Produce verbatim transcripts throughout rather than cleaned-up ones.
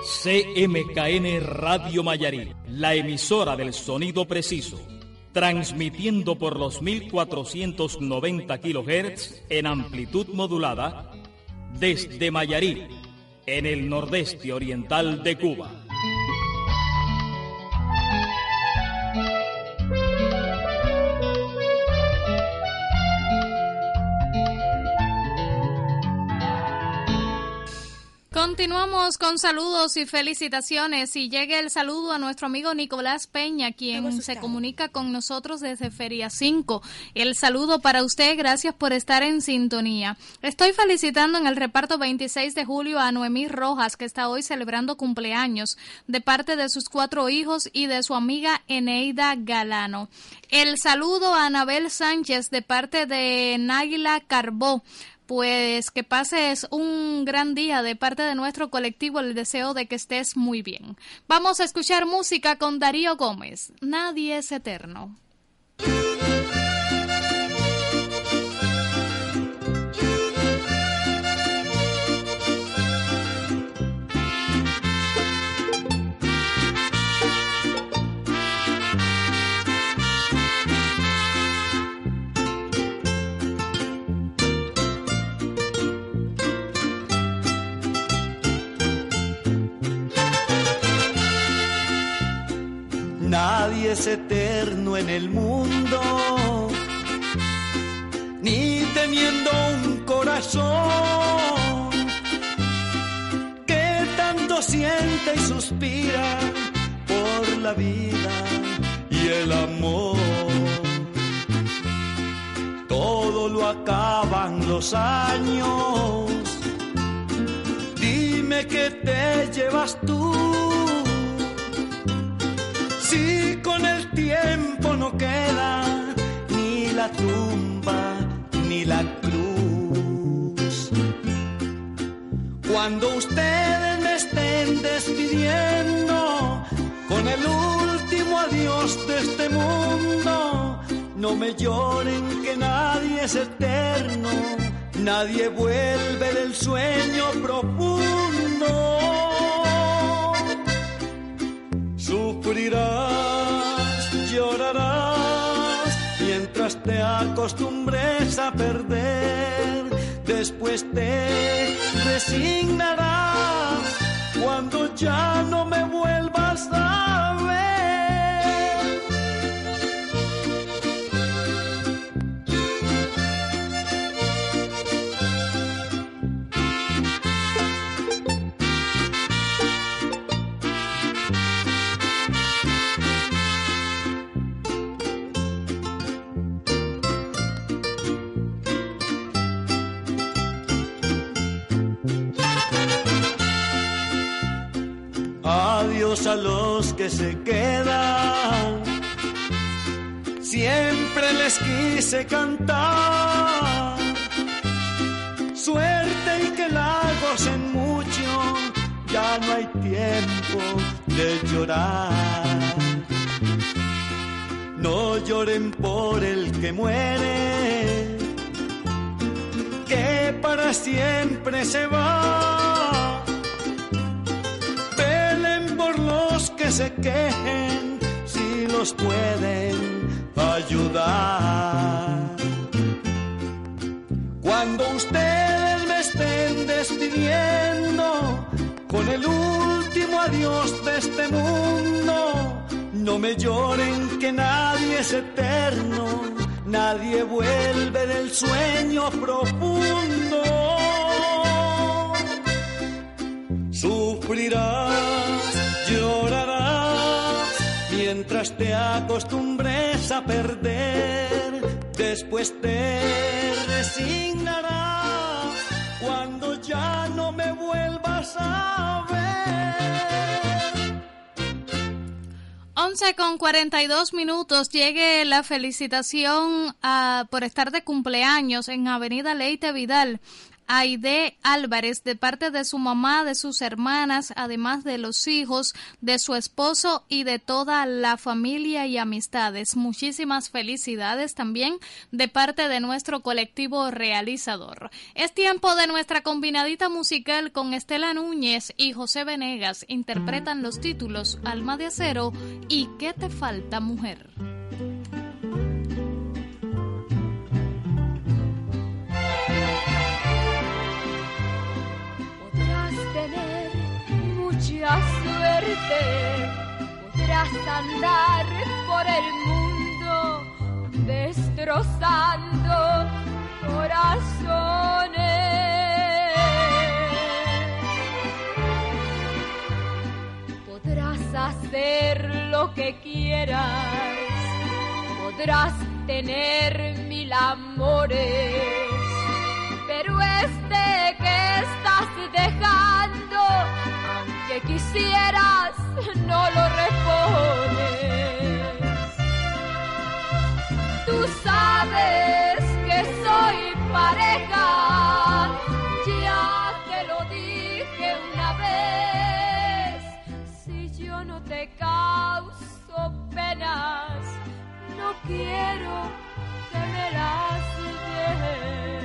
C M K N Radio Mayarí, la emisora del sonido preciso, transmitiendo por los mil cuatrocientos noventa kilohertz en amplitud modulada desde Mayarí, en el nordeste oriental de Cuba. Continuamos con saludos y felicitaciones y llega el saludo a nuestro amigo Nicolás Peña, quien se comunica con nosotros desde Feria cinco. El saludo para usted, gracias por estar en sintonía. Estoy felicitando en el reparto veintiséis de julio a Noemí Rojas, que está hoy celebrando cumpleaños, de parte de sus cuatro hijos y de su amiga Eneida Galano. El saludo a Anabel Sánchez de parte de Náguila Carbó. Pues que pases un gran día de parte de nuestro colectivo, el deseo de que estés muy bien. Vamos a escuchar música con Darío Gómez. Nadie es eterno. Nadie es eterno en el mundo, ni teniendo un corazón que tanto siente y suspira por la vida y el amor. Todo lo acaban los años, dime qué te llevas tú. Si con el tiempo no queda ni la tumba ni la cruz. Cuando ustedes me estén despidiendo con el último adiós de este mundo, no me lloren que nadie es eterno, nadie vuelve del sueño profundo. Sufrirás, llorarás, mientras te acostumbres a perder. Después te resignarás, cuando ya no me vuelvas a ver. Adiós a los que se quedan, siempre les quise cantar. Suerte y que la gocen mucho, ya no hay tiempo de llorar. No lloren por el que muere, que para siempre se va. Los que se quejen, si los pueden ayudar. Cuando ustedes me estén despidiendo con el último adiós de este mundo, no me lloren que nadie es eterno, nadie vuelve del sueño profundo. Sufrirás, llorarás, mientras te acostumbres a perder. Después te resignarás, cuando ya no me vuelvas a ver. once con cuarenta y dos minutos, llegue la felicitación a, por estar de cumpleaños en Avenida Leite Vidal Aide Álvarez, de parte de su mamá, de sus hermanas, además de los hijos, de su esposo y de toda la familia y amistades. Muchísimas felicidades también de parte de nuestro colectivo realizador. Es tiempo de nuestra combinadita musical con Estela Núñez y José Venegas. Interpretan los títulos Alma de Acero y ¿Qué te falta, mujer? Tener mucha suerte, podrás andar por el mundo destrozando corazones. Podrás hacer lo que quieras, podrás tener mil amores, pero este que estás dejando, aunque quisieras, no lo respondes. Tú sabes que soy pareja, ya te lo dije una vez. Si yo no te causo penas, no quiero que me las des.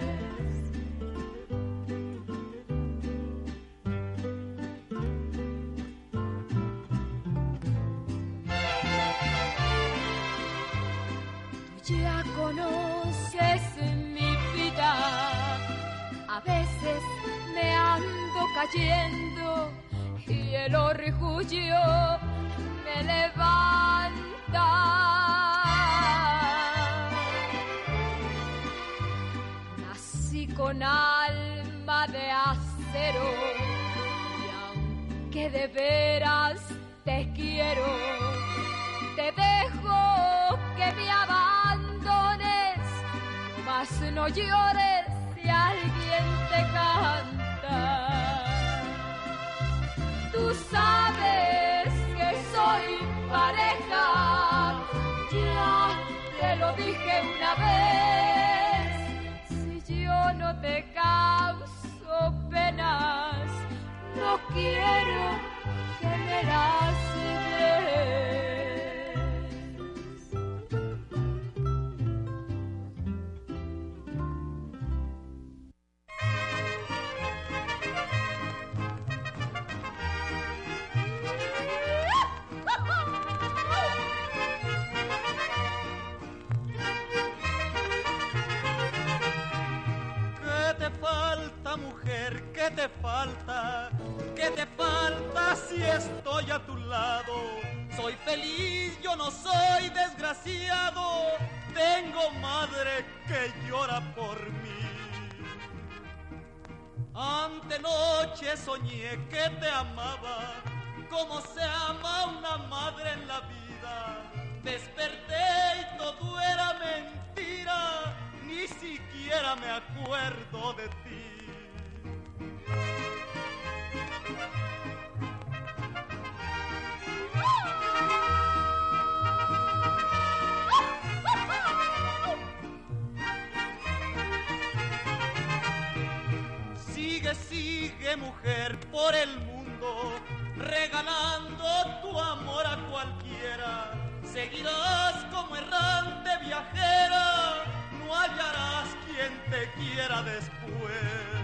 Ya conoces mi vida, a veces me ando cayendo y el orgullo me levanta. Nací con alma de acero y aunque de veras te quiero, te dejo que me abandones, no más no llores si alguien te canta. Tú sabes que soy pareja, ya te lo dije una vez. Si yo no te causo penas, no quiero que me las des. Mujer, ¿qué te falta? ¿Qué te falta si estoy a tu lado? Soy feliz, yo no soy desgraciado. Tengo madre que llora por mí. Antenoche soñé que te amaba, como se ama una madre en la vida. Desperté y todo era mentira, ni siquiera me acuerdo de ti. Sigue, sigue mujer por el mundo, regalando tu amor a cualquiera. Seguirás como errante viajera, no hallarás quien te quiera después.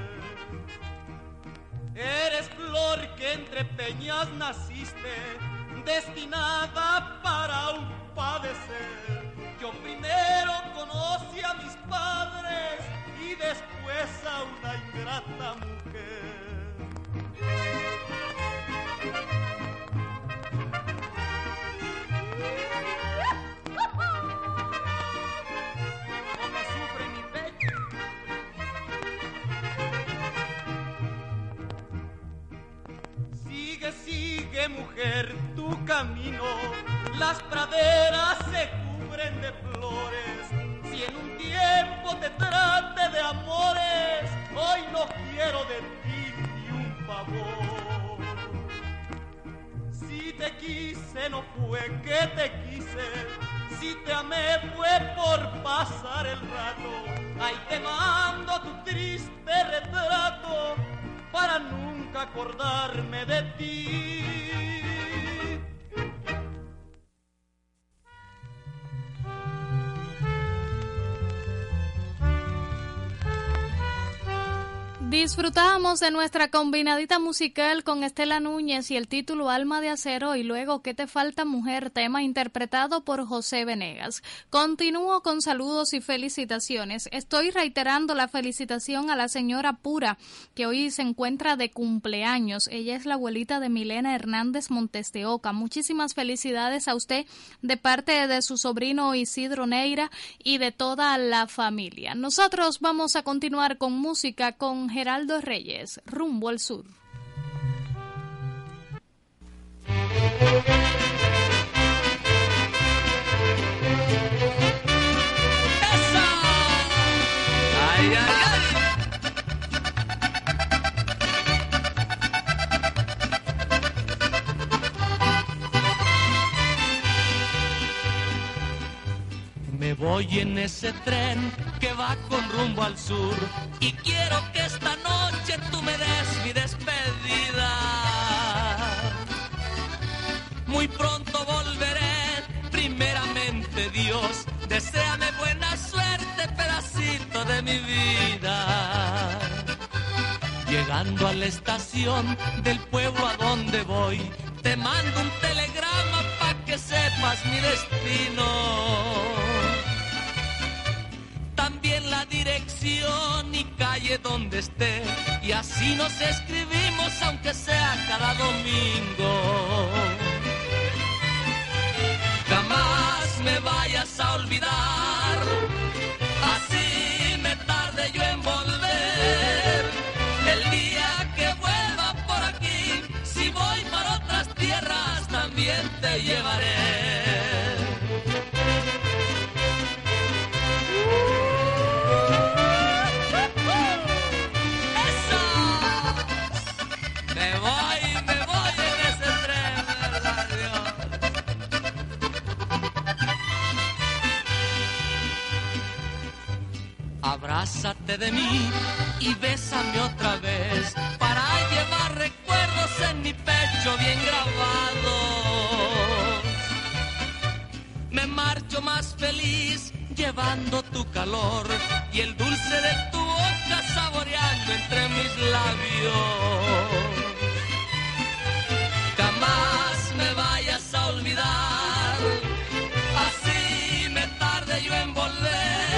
Eres flor que entre peñas naciste, destinada para un padecer. Yo primero conocí a mis padres y después a una ingrata mujer. ¿Cómo sufre mi pecho? Sigue, sigue mujer tu camino, las praderas se cubren de flores. Si en un tiempo te trate de amores, hoy no quiero de ti ni un favor. Si te quise no fue que te quise, Si te amé fue por pasar el rato, ahí te mando tu triste retrato para nunca acordarme de ti. Disfrutábamos de nuestra combinadita musical con Estela Núñez y el título Alma de Acero y luego ¿Qué te falta mujer?, tema interpretado por José Venegas. Continúo con saludos y felicitaciones. Estoy reiterando la felicitación a la señora Pura, que hoy se encuentra de cumpleaños. Ella es la abuelita de Milena Hernández Montes de Oca. Muchísimas felicidades a usted de parte de su sobrino Isidro Neira y de toda la familia. Nosotros vamos a continuar con música con Geraldo Reyes, Rumbo al Sur. ¡Esa! ¡Ay, ay, ay! Me voy en ese tren que va con rumbo al sur y quiero que esta noche tú me des mi despedida. Muy pronto volveré, primeramente Dios, deséame buena suerte, pedacito de mi vida. Llegando a la estación del pueblo a donde voy, te mando un telegrama pa' que sepas mi destino. También la dirección y calle donde esté, y así nos escribimos aunque sea cada domingo. Jamás me vayas a olvidar, así me tarde yo en volver. El día que vuelva por aquí, si voy para otras tierras también te llevaré. Abrázate de mí y bésame otra vez para llevar recuerdos en mi pecho bien grabados. Me marcho más feliz llevando tu calor y el dulce de tu boca saboreando entre mis labios. Jamás me vayas a olvidar, así me tarde yo en volver.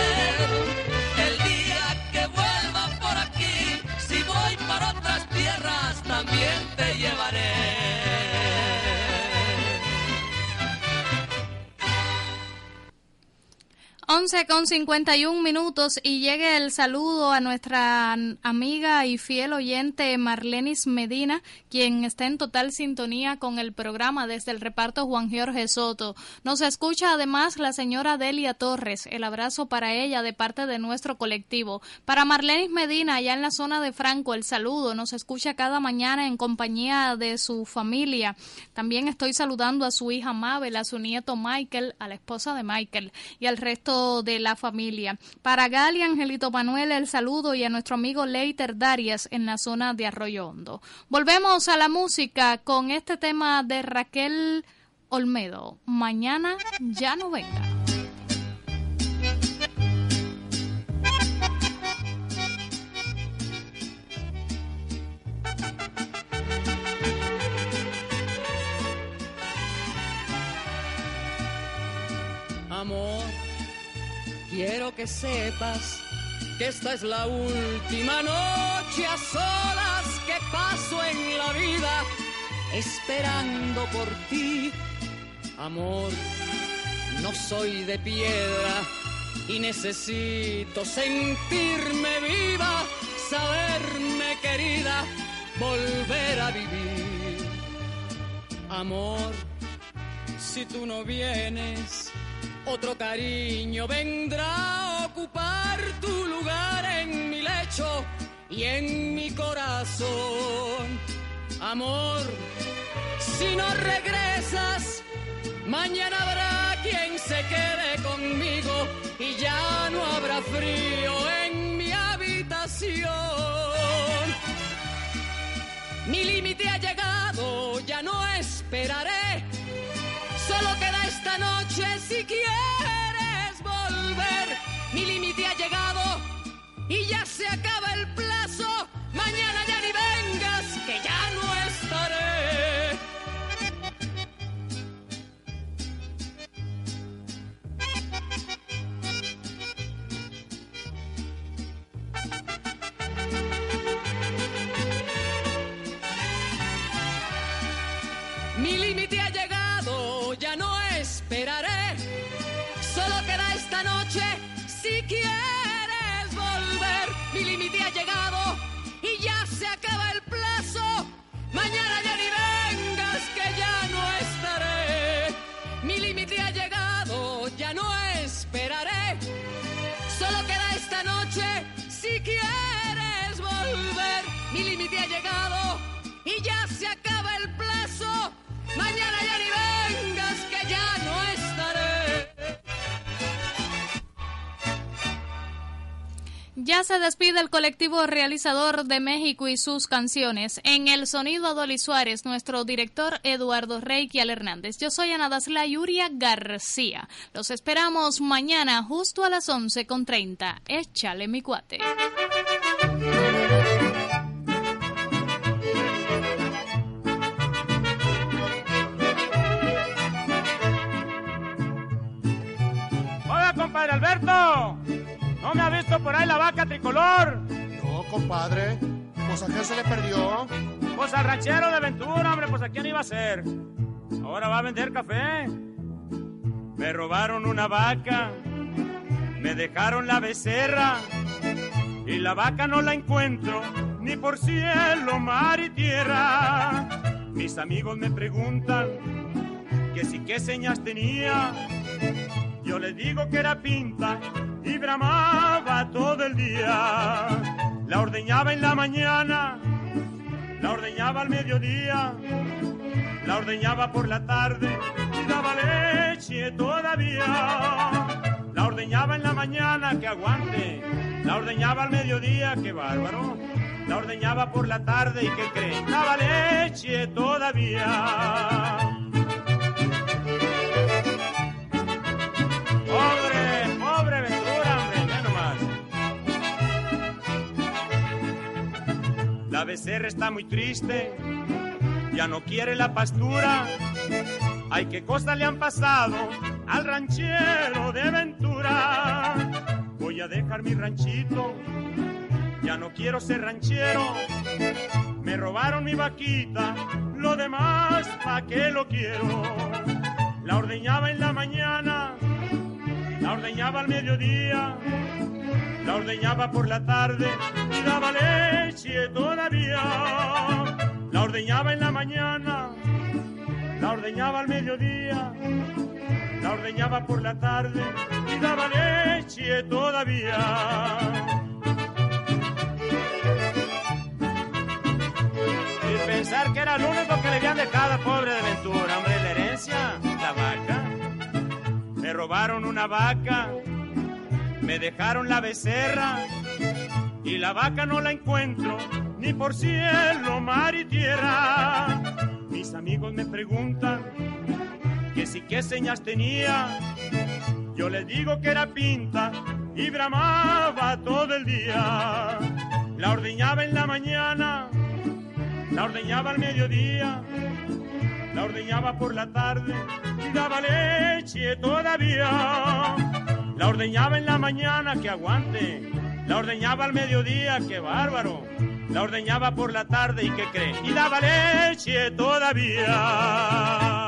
Para otras tierras también te llevaré. once con cincuenta y un minutos y llegue el saludo a nuestra amiga y fiel oyente Marlenis Medina, quien está en total sintonía con el programa desde el reparto Juan Jorge Soto. Nos escucha además la señora Delia Torres. El abrazo para ella de parte de nuestro colectivo. Para Marlenis Medina, allá en la zona de Franco, el saludo. Nos escucha cada mañana en compañía de su familia. También estoy saludando a su hija Mabel, a su nieto Michael, a la esposa de Michael y al resto de la familia. Para Gali, Angelito Manuel, el saludo y a nuestro amigo Leiter Darias en la zona de Arroyo Hondo. Volvemos a la música con este tema de Raquel Olmedo, Mañana ya no venga. Amor, quiero que sepas que esta es la última noche a solas que paso en la vida esperando por ti. Amor, no soy de piedra y necesito sentirme viva, saberme querida, volver a vivir. Amor, si tú no vienes, otro cariño vendrá a ocupar tu lugar en mi lecho y en mi corazón. Amor, si no regresas, mañana habrá quien se quede conmigo y ya no habrá frío en mi habitación. Mi límite ha llegado, ya no esperaré, solo queda esta noche si quieres volver. Mi límite ha llegado y ya se acaba el plazo, mañana ya ni vengas que ya no estaré. Mi límite ha llegado, ya no esperaré, solo queda esta noche si quieres volver. Mi límite ha llegado y ya se acaba el plazo, mañana ya ni vengas que ya no estaré. Mi límite ha llegado, ya no esperaré, solo queda esta noche si quieres volver. Mi límite ha llegado y ya se acaba el plazo, mañana ya ni vengas que ya no estaré. Ya se despide el colectivo realizador de México y sus canciones. En el sonido Adoli Suárez, nuestro director Eduardo Reikial Hernández. Yo soy Ana Dasla Yuria García. Los esperamos mañana justo a las once con treinta. Échale mi cuate. Hola, compadre Alberto. ¿No me ha visto por ahí la vaca tricolor? No, compadre. Pues a qué se le perdió. Pues al ranchero de Ventura, hombre, pues a quién iba a ser. Ahora va a vender café. Me robaron una vaca, me dejaron la becerra, y la vaca no la encuentro, ni por cielo, mar y tierra. Mis amigos me preguntan que si qué señas tenía. Yo les digo que era pinta y bramaba todo el día. La ordeñaba en la mañana, la ordeñaba al mediodía, la ordeñaba por la tarde y daba leche todavía. La ordeñaba en la mañana, que aguante, la ordeñaba al mediodía, qué bárbaro. La ordeñaba por la tarde y ¿qué creen? Daba leche todavía. Pobre, pobre Ventura, hombre, ya nomás. La becerra está muy triste, ya no quiere la pastura. Ay, qué cosas le han pasado al ranchero de Ventura. Voy a dejar mi ranchito, ya no quiero ser ranchero. Me robaron mi vaquita, lo demás, ¿pa' qué lo quiero? La ordeñaba en la mañana, la ordeñaba al mediodía, la ordeñaba por la tarde y daba leche todavía. La ordeñaba en la mañana, la ordeñaba al mediodía, la ordeñaba por la tarde y daba leche todavía. Y pensar que era lo único que le habían dejado al pobre de Ventura, hombre, la herencia, la vaca. Me robaron una vaca, me dejaron la becerra, y la vaca no la encuentro, ni por cielo, mar y tierra. Mis amigos me preguntan que si qué señas tenía. Yo les digo que era pinta y bramaba todo el día. La ordeñaba en la mañana, la ordeñaba al mediodía, la ordeñaba por la tarde y daba leche todavía. La ordeñaba en la mañana, que aguante, la ordeñaba al mediodía, que bárbaro. La ordeñaba por la tarde y ¿qué cree? Y daba leche todavía.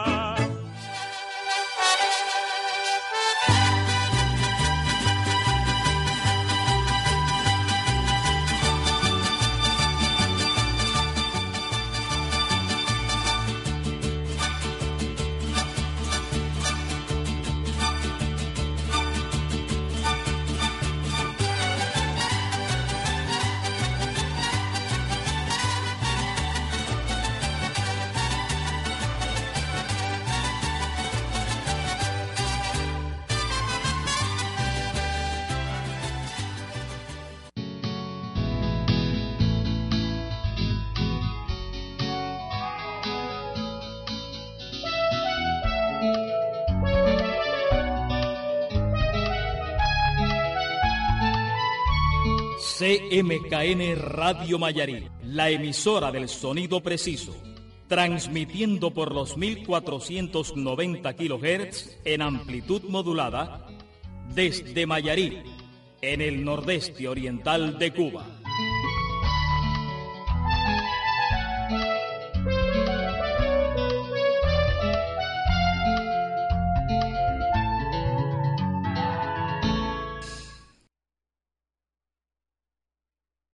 C M K N Radio Mayarí, la emisora del sonido preciso, transmitiendo por los mil cuatrocientos noventa kilohertz en amplitud modulada desde Mayarí, en el nordeste oriental de Cuba.